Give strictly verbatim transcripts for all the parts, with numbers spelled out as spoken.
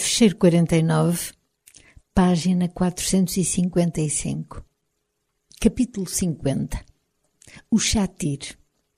Fecheiro quarenta e nove, página quatrocentos e cinquenta e cinco. Capítulo cinquenta. O Shatir.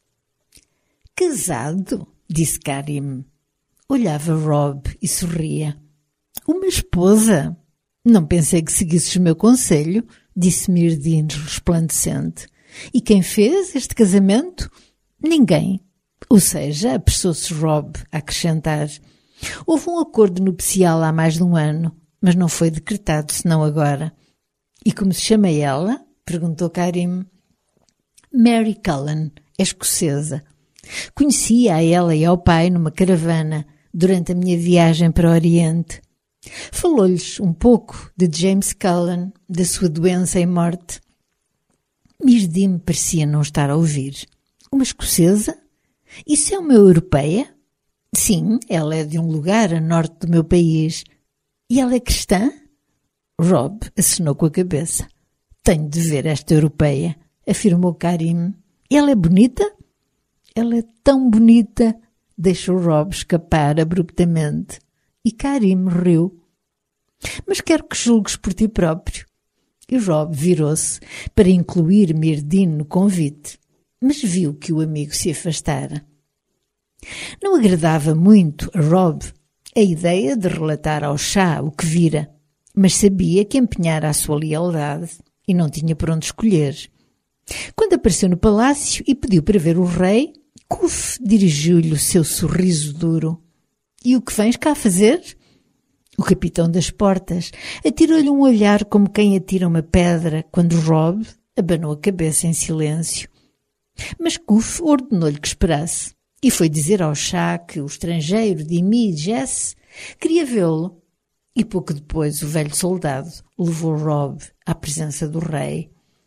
Casado? Disse Karim. Olhava Rob e sorria. Uma esposa? Não pensei que seguisses o meu conselho, disse Myrdhinn resplandecente. E quem fez este casamento? Ninguém. Ou seja, apressou-se Rob a acrescentar. Houve um acordo nupcial há mais de um ano, mas não foi decretado senão agora. E como se chama ela? Perguntou Karim. Mary Cullen, é escocesa. Conhecia a ela e ao pai numa caravana durante a minha viagem para o Oriente. Falou-lhes um pouco de James Cullen, da sua doença e morte. Myrdhinn parecia não estar a ouvir. Uma escocesa? Isso é uma europeia? Sim, ela é de um lugar a norte do meu país. E ela é cristã? Rob acenou com a cabeça. Tenho de ver esta europeia, afirmou Karim. Ela é bonita? Ela é tão bonita, deixou Rob escapar abruptamente. E Karim riu. Mas quero que julgues por ti próprio. E Rob virou-se para incluir Myrdhinn no convite, mas viu que o amigo se afastara. Não agradava muito a Rob a ideia de relatar ao Shah o que vira, mas sabia que empenhara a sua lealdade e não tinha por onde escolher. Quando apareceu no palácio e pediu para ver o rei, Kuf dirigiu-lhe o seu sorriso duro. E o que vens cá fazer? O capitão das portas atirou-lhe um olhar como quem atira uma pedra quando Rob abanou a cabeça em silêncio. Mas Kuf ordenou-lhe que esperasse. E foi dizer ao Shah que o estrangeiro Dimi Jess queria vê-lo. E pouco depois o velho soldado levou Rob à presença do rei.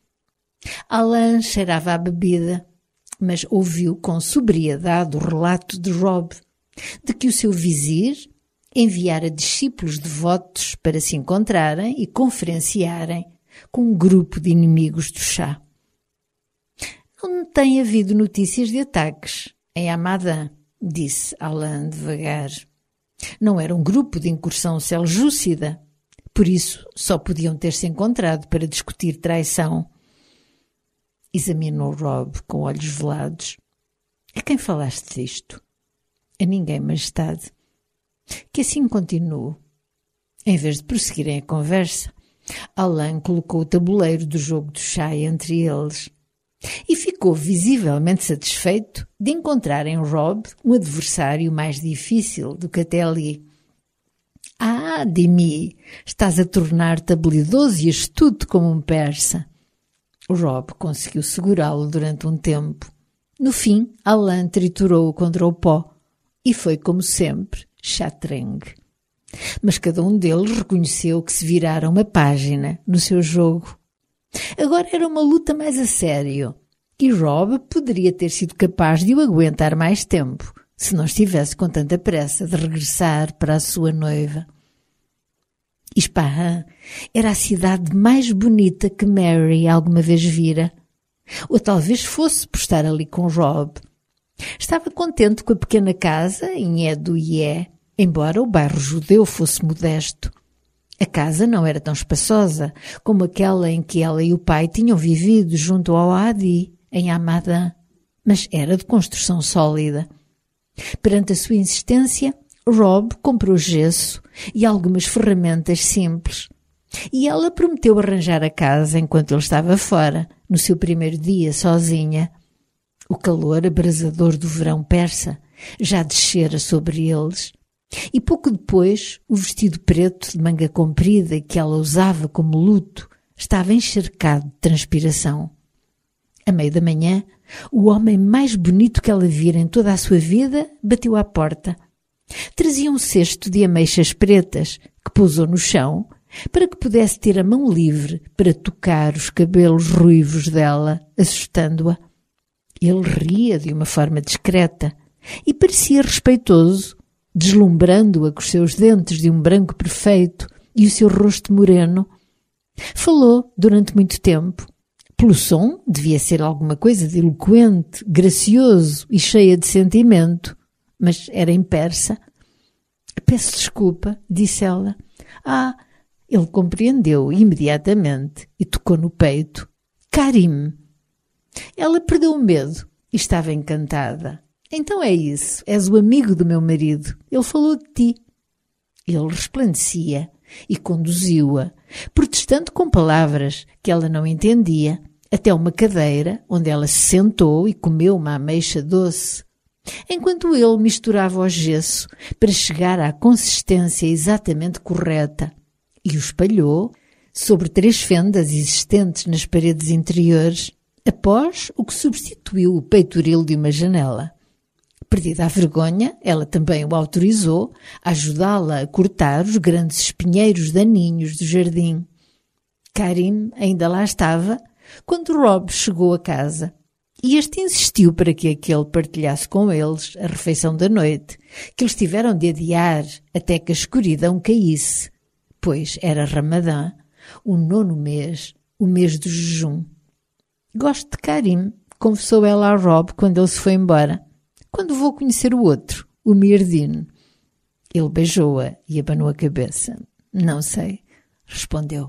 Alan cheirava à bebida, mas ouviu com sobriedade o relato de Rob, de que o seu vizir enviara discípulos devotos para se encontrarem e conferenciarem com um grupo de inimigos do Shah. Não tem havido notícias de ataques em Hamadan, disse Alan devagar. Não era um grupo de incursão seljúcida, por isso só podiam ter-se encontrado para discutir traição. Examinou Rob com olhos velados. A quem falaste disto? A ninguém, majestade. Que assim continue. Em vez de prosseguirem a conversa, Alan colocou o tabuleiro do jogo do Shah entre eles. E ficou visivelmente satisfeito de encontrar em Rob um adversário mais difícil do que até ali. Ah, Dimi, estás a tornar-te habilidoso e astuto como um persa. Rob conseguiu segurá-lo durante um tempo. No fim, Alan triturou-o contra o pó e foi, como sempre, chatrengue. Mas cada um deles reconheceu que se virara uma página no seu jogo. Agora era uma luta mais a sério, e Rob poderia ter sido capaz de o aguentar mais tempo, se não estivesse com tanta pressa de regressar para a sua noiva. Ispahan era a cidade mais bonita que Mary alguma vez vira, ou talvez fosse por estar ali com Rob. Estava contente com a pequena casa em Edo-Ié, embora o bairro judeu fosse modesto. A casa não era tão espaçosa como aquela em que ela e o pai tinham vivido junto ao Adi, em Hamadan, mas era de construção sólida. Perante a sua insistência, Rob comprou gesso e algumas ferramentas simples, e ela prometeu arranjar a casa enquanto ele estava fora, no seu primeiro dia sozinha. O calor abrasador do verão persa já descera sobre eles. E pouco depois, o vestido preto de manga comprida que ela usava como luto estava encharcado de transpiração. À meia da manhã, o homem mais bonito que ela vira em toda a sua vida bateu à porta. Trazia um cesto de ameixas pretas que pousou no chão para que pudesse ter a mão livre para tocar os cabelos ruivos dela, assustando-a. Ele ria de uma forma discreta e parecia respeitoso, deslumbrando-a com os seus dentes de um branco perfeito e o seu rosto moreno. Falou durante muito tempo. Pelo som, devia ser alguma coisa de eloquente, gracioso e cheia de sentimento, mas era em persa. Peço desculpa, disse ela. Ah, ele compreendeu imediatamente e tocou no peito. Karim. Ela perdeu o medo e estava encantada. Então é isso, és o amigo do meu marido. Ele falou de ti. Ele resplandecia e conduziu-a, protestando com palavras que ela não entendia, até uma cadeira onde ela se sentou e comeu uma ameixa doce, enquanto ele misturava o gesso para chegar à consistência exatamente correta e o espalhou sobre três fendas existentes nas paredes interiores, após o que substituiu o peitoril de uma janela. Perdida a vergonha, ela também o autorizou a ajudá-la a cortar os grandes espinheiros daninhos do jardim. Karim ainda lá estava quando Rob chegou a casa e este insistiu para que aquele partilhasse com eles a refeição da noite, que eles tiveram de adiar até que a escuridão caísse, pois era Ramadã, o nono mês, o mês do jejum. Gosto de Karim, confessou ela a Rob quando ele se foi embora. Quando vou conhecer o outro, o Mirdin? Ele beijou-a e abanou a cabeça. Não sei, respondeu.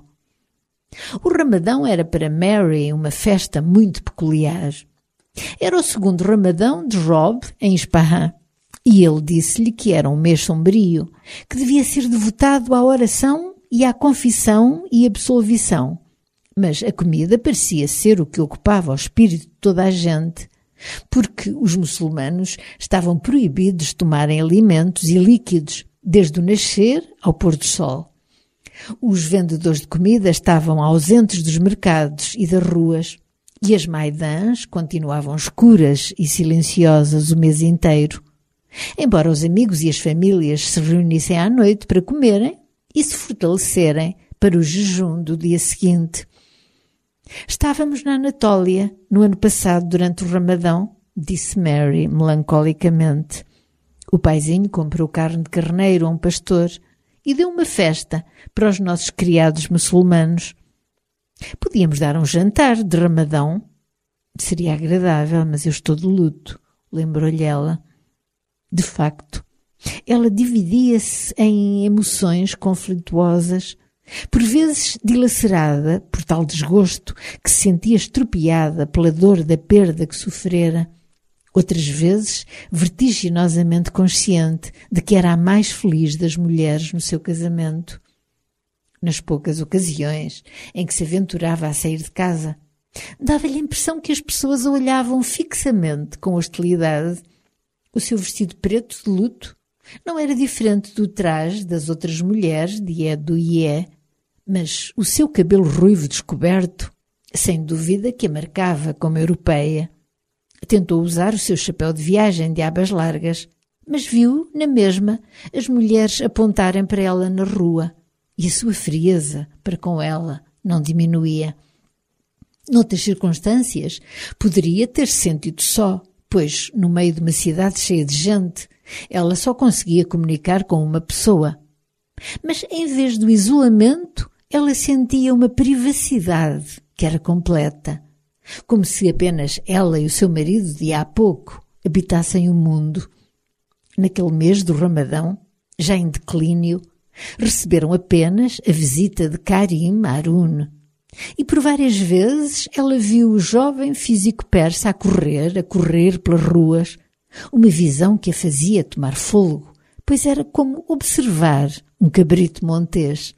O Ramadão era para Mary uma festa muito peculiar. Era o segundo Ramadão de Rob em Ispahan, e ele disse-lhe que era um mês sombrio, que devia ser devotado à oração e à confissão e absolvição. Mas a comida parecia ser o que ocupava o espírito de toda a gente, porque os muçulmanos estavam proibidos de tomarem alimentos e líquidos, desde o nascer ao pôr do sol. Os vendedores de comida estavam ausentes dos mercados e das ruas, e as maidãs continuavam escuras e silenciosas o mês inteiro, embora os amigos e as famílias se reunissem à noite para comerem e se fortalecerem para o jejum do dia seguinte. Estávamos na Anatólia, no ano passado, durante o Ramadão, disse Mary, melancolicamente. O paizinho comprou carne de carneiro a um pastor e deu uma festa para os nossos criados muçulmanos. Podíamos dar um jantar de Ramadão. Seria agradável, mas eu estou de luto, lembrou-lhe ela. De facto, ela dividia-se em emoções conflituosas, por vezes dilacerada por tal desgosto que se sentia estropiada pela dor da perda que sofrera, outras vezes vertiginosamente consciente de que era a mais feliz das mulheres no seu casamento. Nas poucas ocasiões em que se aventurava a sair de casa, dava-lhe a impressão que as pessoas a olhavam fixamente com hostilidade. O seu vestido preto de luto não era diferente do traje das outras mulheres de Edoié, mas o seu cabelo ruivo descoberto, sem dúvida que a marcava como europeia. Tentou usar o seu chapéu de viagem de abas largas, mas viu, na mesma, as mulheres apontarem para ela na rua, e a sua frieza para com ela não diminuía. Noutras circunstâncias, poderia ter-se sentido só, pois, no meio de uma cidade cheia de gente, ela só conseguia comunicar com uma pessoa. Mas, em vez do isolamento, ela sentia uma privacidade que era completa, como se apenas ela e o seu marido de há pouco habitassem o mundo. Naquele mês do Ramadão, já em declínio, receberam apenas a visita de Karim Harun, e por várias vezes ela viu o jovem físico persa a correr, a correr pelas ruas, uma visão que a fazia tomar fôlego, pois era como observar um cabrito montês.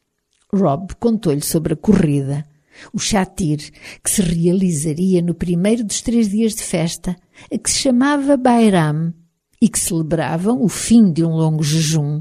Rob contou-lhe sobre a corrida, o shatir, que se realizaria no primeiro dos três dias de festa, a que se chamava Bairam, e que celebravam o fim de um longo jejum.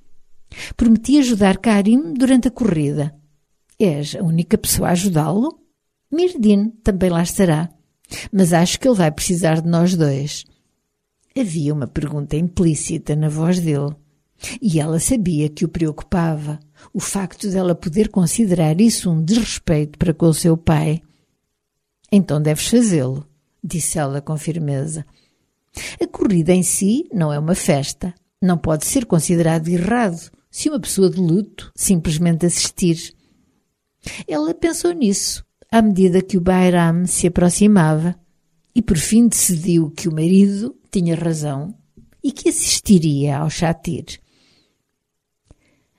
Prometi ajudar Karim durante a corrida. És a única pessoa a ajudá-lo? Mirdin também lá estará, mas acho que ele vai precisar de nós dois. Havia uma pergunta implícita na voz dele, e ela sabia que o preocupava, o facto dela poder considerar isso um desrespeito para com o seu pai. Então deves fazê-lo, disse ela com firmeza. A corrida em si não é uma festa, não pode ser considerado errado se uma pessoa de luto simplesmente assistir. Ela pensou nisso, à medida que o Bairam se aproximava, e por fim decidiu que o marido tinha razão e que assistiria ao shatir.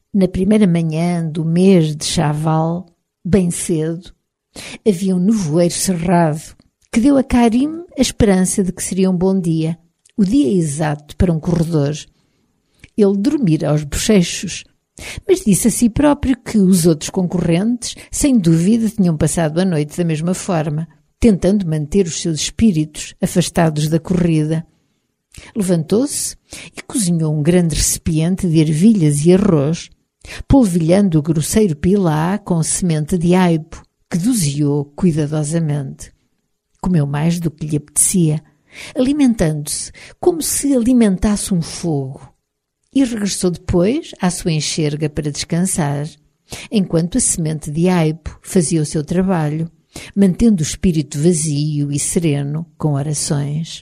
Na primeira manhã do mês de Chaval, bem cedo, havia um nevoeiro cerrado que deu a Karim a esperança de que seria um bom dia, o dia exato para um corredor. Ele dormira aos bochechos, mas disse a si próprio que os outros concorrentes, sem dúvida, tinham passado a noite da mesma forma, tentando manter os seus espíritos afastados da corrida. Levantou-se e cozinhou um grande recipiente de ervilhas e arroz, polvilhando o grosseiro pilá com semente de aipo, que doseou cuidadosamente. Comeu mais do que lhe apetecia, alimentando-se como se alimentasse um fogo, e regressou depois à sua enxerga para descansar, enquanto a semente de aipo fazia o seu trabalho, mantendo o espírito vazio e sereno com orações.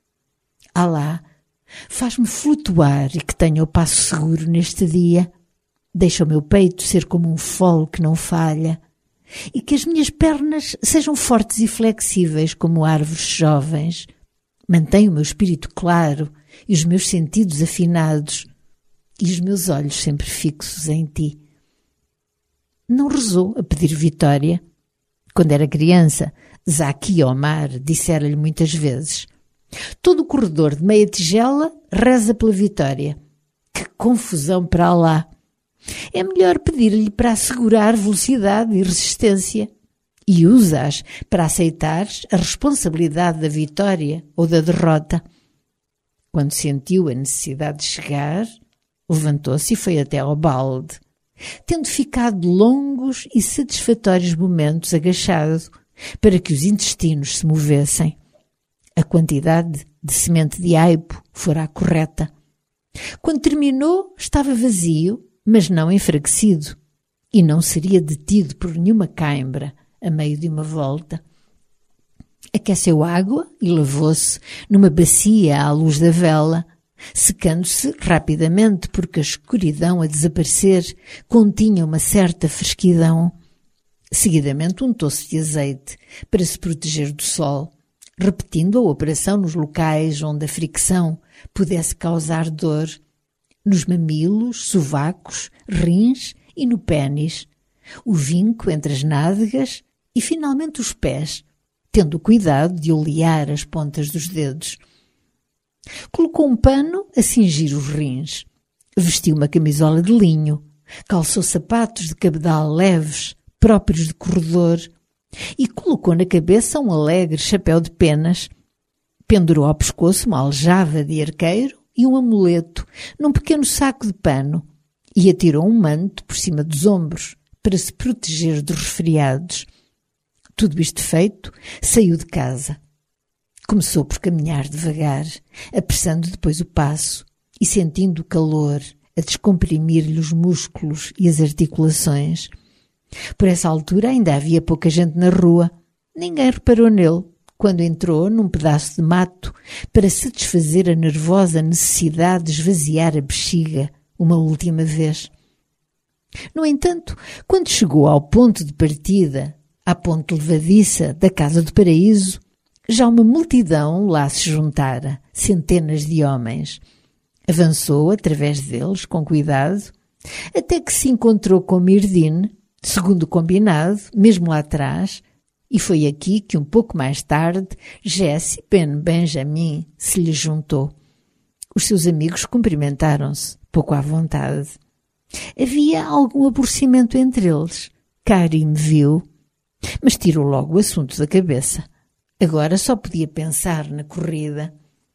Alá, faz-me flutuar e que tenha o passo seguro neste dia. Deixa o meu peito ser como um fole que não falha, e que as minhas pernas sejam fortes e flexíveis como árvores jovens. Mantém o meu espírito claro e os meus sentidos afinados, e os meus olhos sempre fixos em ti. Não rezou a pedir vitória. Quando era criança, Zaki Omar dissera-lhe muitas vezes: todo o corredor de meia tigela reza pela vitória. Que confusão para Alá! É melhor pedir-lhe para assegurar velocidade e resistência, e usa-as para aceitares a responsabilidade da vitória ou da derrota. Quando sentiu a necessidade de chegar, levantou-se e foi até ao balde, tendo ficado longos e satisfatórios momentos agachado para que os intestinos se movessem. A quantidade de semente de aipo fora a correta. Quando terminou, estava vazio, mas não enfraquecido, e não seria detido por nenhuma cãibra a meio de uma volta. Aqueceu água e lavou-se numa bacia à luz da vela, secando-se rapidamente porque a escuridão a desaparecer continha uma certa fresquidão. Seguidamente untou-se de azeite para se proteger do sol, repetindo a operação nos locais onde a fricção pudesse causar dor, nos mamilos, sovacos, rins e no pênis, o vinco entre as nádegas e finalmente os pés, tendo o cuidado de olear as pontas dos dedos. Colocou um pano a cingir os rins, vestiu uma camisola de linho, calçou sapatos de cabedal leves, próprios de corredor, e colocou na cabeça um alegre chapéu de penas, pendurou ao pescoço uma aljava de arqueiro e um amuleto num pequeno saco de pano e atirou um manto por cima dos ombros para se proteger dos resfriados. Tudo isto feito, saiu de casa. Começou por caminhar devagar, apressando depois o passo e sentindo o calor a descomprimir-lhe os músculos e as articulações. Por essa altura ainda havia pouca gente na rua. Ninguém reparou nele quando entrou num pedaço de mato para satisfazer a nervosa necessidade de esvaziar a bexiga uma última vez. No entanto, quando chegou ao ponto de partida, à ponte levadiça da Casa do Paraíso, já uma multidão lá se juntara, centenas de homens. Avançou através deles com cuidado, até que se encontrou com Mirdine, segundo o combinado, mesmo lá atrás, e foi aqui que um pouco mais tarde Jesse Ben Benjamin se lhe juntou. Os seus amigos cumprimentaram-se, pouco à vontade. Havia algum aborrecimento entre eles. Karim viu, mas tirou logo o assunto da cabeça. Agora só podia pensar na corrida.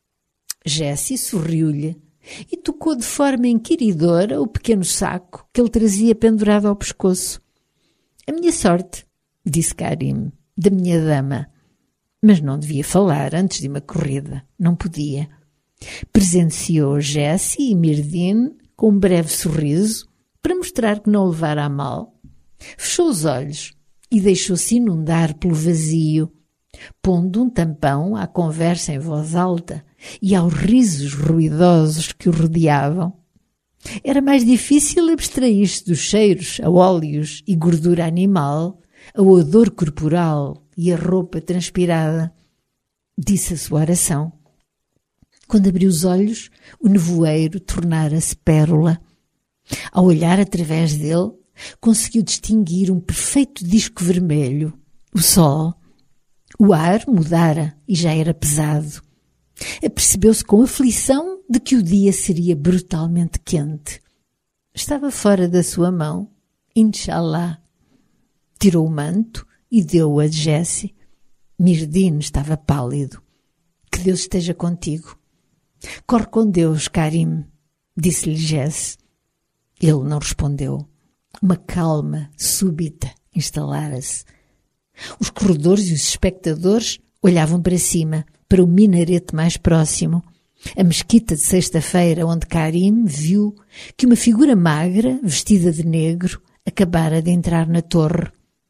Jesse sorriu-lhe e tocou de forma inquiridora o pequeno saco que ele trazia pendurado ao pescoço. A minha sorte, disse Karim, da minha dama. Mas não devia falar antes de uma corrida. Não podia. Presenciou Jesse e Mirdine com um breve sorriso para mostrar que não levara a mal. Fechou os olhos e deixou-se inundar pelo vazio, pondo um tampão à conversa em voz alta e aos risos ruidosos que o rodeavam. Era mais difícil abstrair-se dos cheiros a óleos e gordura animal, a odor corporal e a roupa transpirada. Disse a sua oração. Quando abriu os olhos, o nevoeiro tornara-se pérola. Ao olhar através dele, conseguiu distinguir um perfeito disco vermelho, o sol. O ar mudara e já era pesado. Apercebeu-se com aflição de que o dia seria brutalmente quente. Estava fora da sua mão, Inshallah. Tirou o manto e deu-o a Jessie. Mirdin estava pálido. Que Deus esteja contigo. Corre com Deus, Karim, disse-lhe Jessie. Ele não respondeu. Uma calma súbita instalara-se. Os corredores e os espectadores olhavam para cima, para o minarete mais próximo, a mesquita de sexta-feira, onde Karim viu que uma figura magra, vestida de negro, acabara de entrar na torre.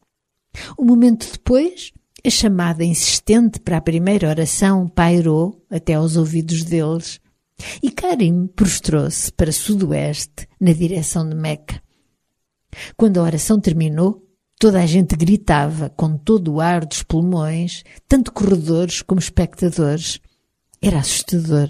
Um momento depois, a chamada insistente para a primeira oração pairou até aos ouvidos deles, e Karim prostrou-se para sudoeste, na direção de Meca. Quando a oração terminou, toda a gente gritava com todo o ar dos pulmões, tanto corredores como espectadores. Era assustador.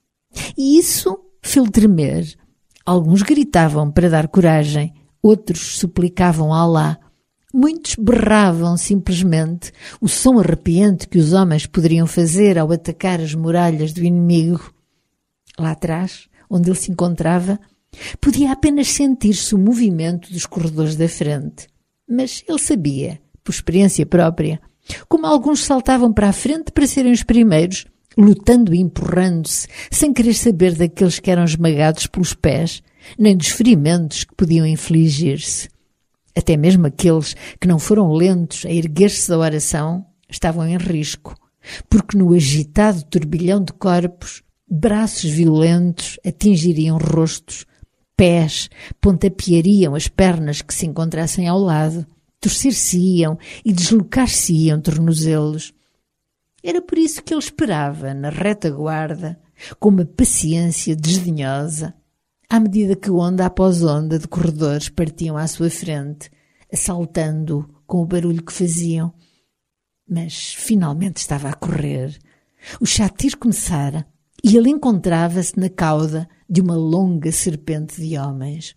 E isso fez-lhe tremer. Alguns gritavam para dar coragem, outros suplicavam a Alá. Muitos berravam simplesmente o som arrepiante que os homens poderiam fazer ao atacar as muralhas do inimigo. Lá atrás, onde ele se encontrava, podia apenas sentir-se o movimento dos corredores da frente. Mas ele sabia, por experiência própria, como alguns saltavam para a frente para serem os primeiros, lutando e empurrando-se, sem querer saber daqueles que eram esmagados pelos pés, nem dos ferimentos que podiam infligir-se. Até mesmo aqueles que não foram lentos a erguer-se da oração estavam em risco, porque no agitado turbilhão de corpos, braços violentos atingiriam rostos, pés pontapeariam as pernas que se encontrassem ao lado, torcer-se-iam e deslocar-se-iam tornozelos. Era por isso que ele esperava, na retaguarda, com uma paciência desdenhosa, à medida que onda após onda de corredores partiam à sua frente, assaltando-o com o barulho que faziam. Mas finalmente estava a correr. O Shatir começara e ele encontrava-se na cauda de uma longa serpente de homens.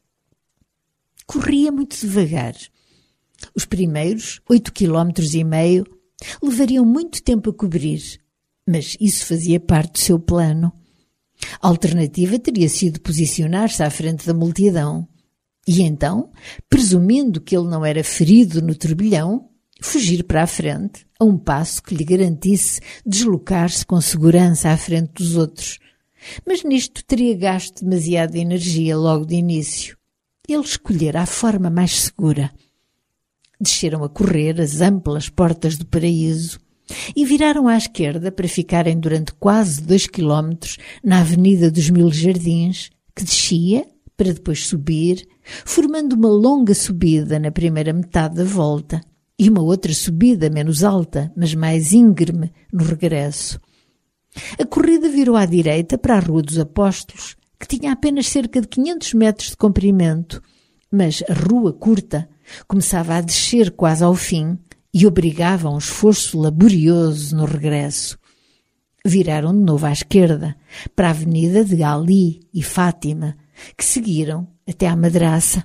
Corria muito devagar. Os primeiros oito quilómetros e meio levariam muito tempo a cobrir, mas isso fazia parte do seu plano. A alternativa teria sido posicionar-se à frente da multidão e então, presumindo que ele não era ferido no turbilhão, fugir para a frente, a um passo que lhe garantisse deslocar-se com segurança à frente dos outros. Mas nisto teria gasto demasiada energia logo de início. Ele escolhera a forma mais segura. Desceram a correr as amplas portas do paraíso e viraram à esquerda para ficarem durante quase dois quilómetros na Avenida dos Mil Jardins, que descia para depois subir, formando uma longa subida na primeira metade da volta e uma outra subida menos alta, mas mais íngreme, no regresso. A corrida virou à direita para a Rua dos Apóstolos, que tinha apenas cerca de quinhentos metros de comprimento, mas a rua curta começava a descer quase ao fim e obrigava a um esforço laborioso no regresso. Viraram de novo à esquerda, para a Avenida de Ali e Fátima, que seguiram até à madraça.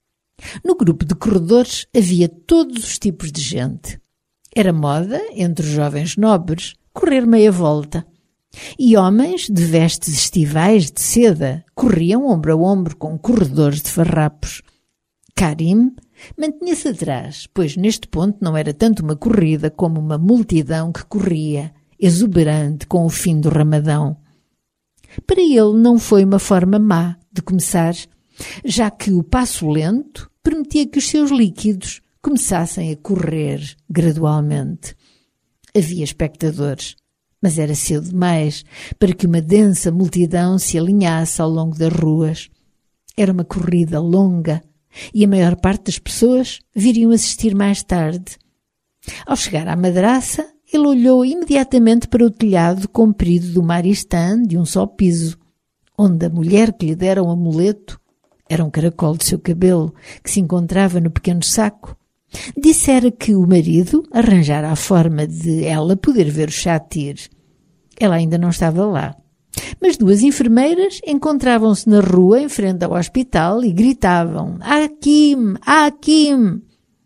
No grupo de corredores havia todos os tipos de gente. Era moda, entre os jovens nobres, correr meia volta. E homens de vestes estivais de seda corriam ombro a ombro com corredores de farrapos. Karim mantinha-se atrás, pois neste ponto não era tanto uma corrida como uma multidão que corria, exuberante com o fim do Ramadão. Para ele não foi uma forma má de começar, já que o passo lento permitia que os seus líquidos começassem a correr gradualmente. Havia espectadores, mas era cedo demais para que uma densa multidão se alinhasse ao longo das ruas. Era uma corrida longa e a maior parte das pessoas viriam assistir mais tarde. Ao chegar à madraça, ele olhou imediatamente para o telhado comprido do Maristã de um só piso, onde a mulher que lhe dera um amuleto, era um caracol de seu cabelo que se encontrava no pequeno saco, dissera que o marido arranjara a forma de ela poder ver o Shatir. Ela ainda não estava lá, Mas duas enfermeiras encontravam-se na rua em frente ao hospital e gritavam: Hakim! Hakim!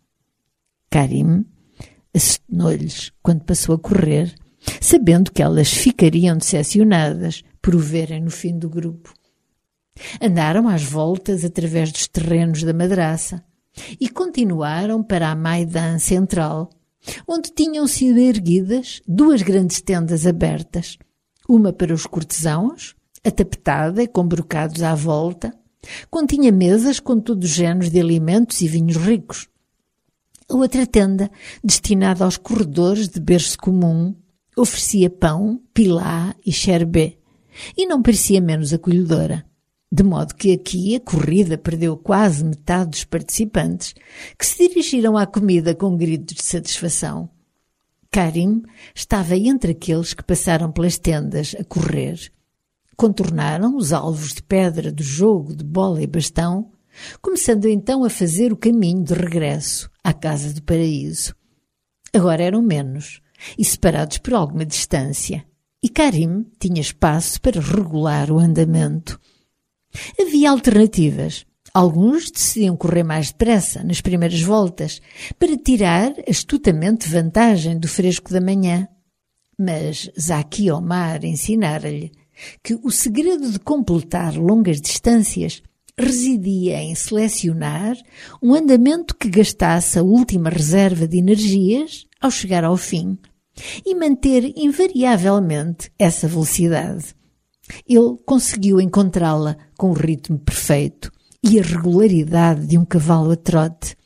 Karim acenou-lhes quando passou a correr, sabendo que elas ficariam decepcionadas por o verem no fim do grupo. Andaram às voltas através dos terrenos da madraça e continuaram para a Maidan Central, onde tinham sido erguidas duas grandes tendas abertas, uma para os cortesãos, atapetada e com brocados à volta, continha mesas com todos os géneros de alimentos e vinhos ricos. A outra tenda, destinada aos corredores de berço comum, oferecia pão, pilá e sherbet, e não parecia menos acolhedora, de modo que aqui a corrida perdeu quase metade dos participantes, que se dirigiram à comida com gritos de satisfação. Karim estava entre aqueles que passaram pelas tendas a correr. Contornaram os alvos de pedra do jogo de bola e bastão, começando então a fazer o caminho de regresso à casa do paraíso. Agora eram menos e separados por alguma distância, e Karim tinha espaço para regular o andamento. Havia alternativas. Alguns decidiam correr mais depressa nas primeiras voltas para tirar astutamente vantagem do fresco da manhã. Mas Zaki Omar ensinara-lhe que o segredo de completar longas distâncias residia em selecionar um andamento que gastasse a última reserva de energias ao chegar ao fim e manter invariavelmente essa velocidade. Ele conseguiu encontrá-la com o ritmo perfeito e a regularidade de um cavalo a trote.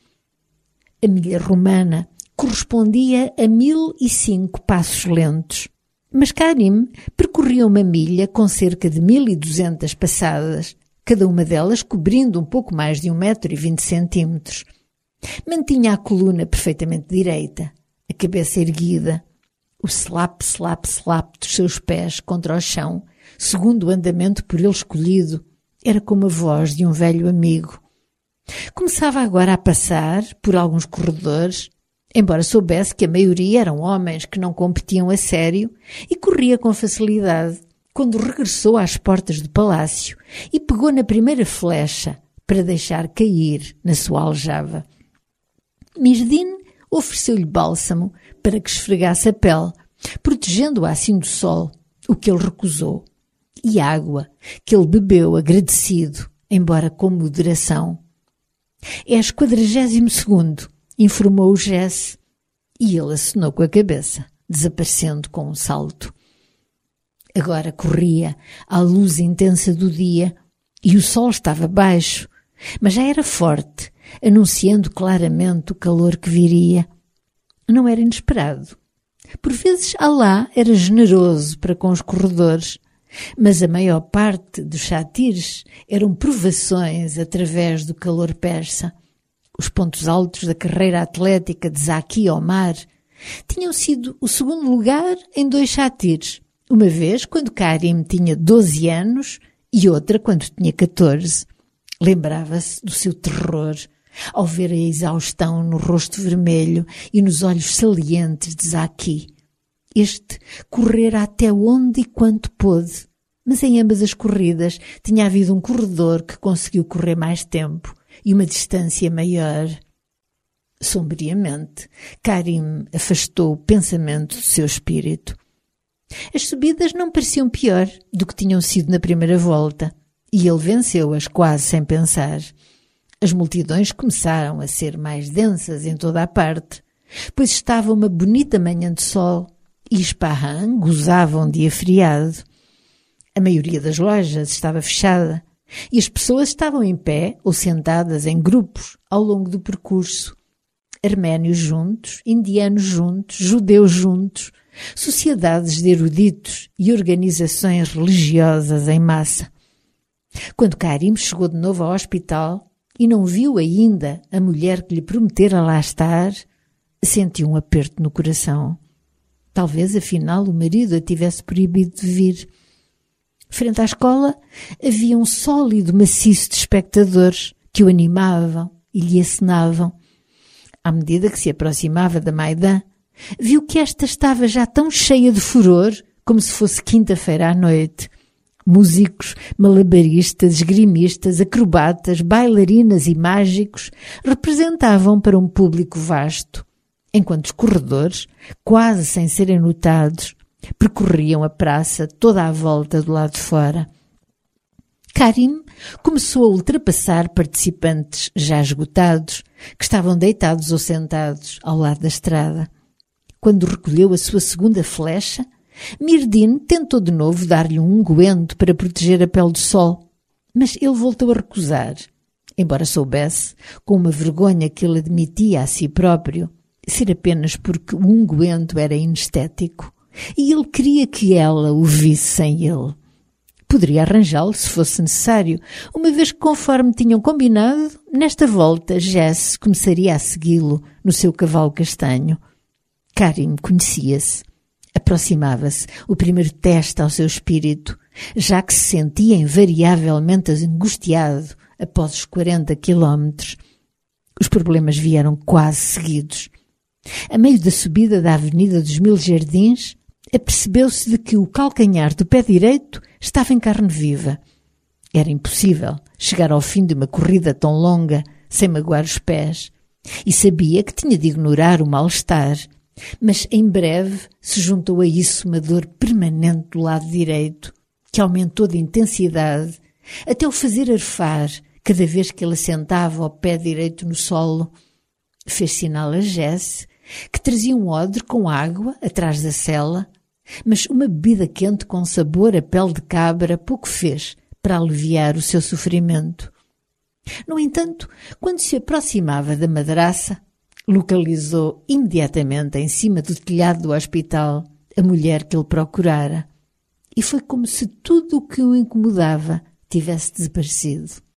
A milha romana correspondia a mil e cinco passos lentos, mas Karim percorria uma milha com cerca de mil e duzentas passadas, cada uma delas cobrindo um pouco mais de um metro e vinte centímetros. Mantinha a coluna perfeitamente direita, a cabeça erguida, o slap, slap, slap dos seus pés contra o chão, segundo o andamento por ele escolhido, era como a voz de um velho amigo. Começava agora a passar por alguns corredores, embora soubesse que a maioria eram homens que não competiam a sério, e corria com facilidade, quando regressou às portas do palácio e pegou na primeira flecha para deixar cair na sua aljava. Mirdin ofereceu-lhe bálsamo para que esfregasse a pele, protegendo-a assim do sol, o que ele recusou, e água, que ele bebeu agradecido, embora com moderação. És quadragésimo segundo, informou o Jesse, e ele acenou com a cabeça, desaparecendo com um salto. Agora corria à luz intensa do dia e o sol estava baixo, mas já era forte, anunciando claramente o calor que viria. Não era inesperado. Por vezes Alá era generoso para com os corredores, mas a maior parte dos chatires eram provações através do calor persa. Os pontos altos da carreira atlética de Zaki Omar tinham sido o segundo lugar em dois chatires, uma vez quando Karim tinha doze anos e outra quando tinha catorze. Lembrava-se do seu terror ao ver a exaustão no rosto vermelho e nos olhos salientes de Zaki. Este correra até onde e quanto pôde, mas em ambas as corridas tinha havido um corredor que conseguiu correr mais tempo e uma distância maior. Sombriamente, Karim afastou o pensamento do seu espírito. As subidas não pareciam pior do que tinham sido na primeira volta, e ele venceu-as quase sem pensar. As multidões começaram a ser mais densas em toda a parte, pois estava uma bonita manhã de sol e Ispahan gozava um dia feriado. A maioria das lojas estava fechada e as pessoas estavam em pé ou sentadas em grupos ao longo do percurso. Arménios juntos, indianos juntos, judeus juntos, sociedades de eruditos e organizações religiosas em massa. Quando Karim chegou de novo ao hospital e não viu ainda a mulher que lhe prometera lá estar, sentiu um aperto no coração. Talvez, afinal, o marido a tivesse proibido de vir. Frente à escola havia um sólido maciço de espectadores que o animavam e lhe acenavam. À medida que se aproximava da Maidan, viu que esta estava já tão cheia de furor como se fosse quinta-feira à noite. Músicos, malabaristas, esgrimistas, acrobatas, bailarinas e mágicos representavam para um público vasto, enquanto os corredores, quase sem serem notados, percorriam a praça toda à volta do lado de fora. Karim começou a ultrapassar participantes já esgotados, que estavam deitados ou sentados ao lado da estrada. Quando recolheu a sua segunda flecha, Mirdin tentou de novo dar-lhe um unguento para proteger a pele do sol, mas ele voltou a recusar, embora soubesse, com uma vergonha que ele admitia a si próprio, ser apenas porque o unguento era inestético, e ele queria que ela o visse sem ele. Poderia arranjá-lo se fosse necessário, uma vez que, conforme tinham combinado, nesta volta Jess começaria a segui-lo no seu cavalo castanho. Karim conhecia-se. Aproximava-se o primeiro teste ao seu espírito, já que se sentia invariavelmente angustiado após os quarenta quilómetros. Os problemas vieram quase seguidos. A meio da subida da Avenida dos Mil Jardins, apercebeu-se de que o calcanhar do pé direito estava em carne viva. Era impossível chegar ao fim de uma corrida tão longa sem magoar os pés, e sabia que tinha de ignorar o mal-estar. Mas em breve se juntou a isso uma dor permanente do lado direito, que aumentou de intensidade, até o fazer arfar cada vez que ele assentava o pé direito no solo. Fez sinal a Jess, que trazia um odre com água atrás da sela, mas uma bebida quente com sabor a pele de cabra pouco fez para aliviar o seu sofrimento. No entanto, quando se aproximava da madraça, localizou imediatamente em cima do telhado do hospital a mulher que ele procurara, e foi como se tudo o que o incomodava tivesse desaparecido.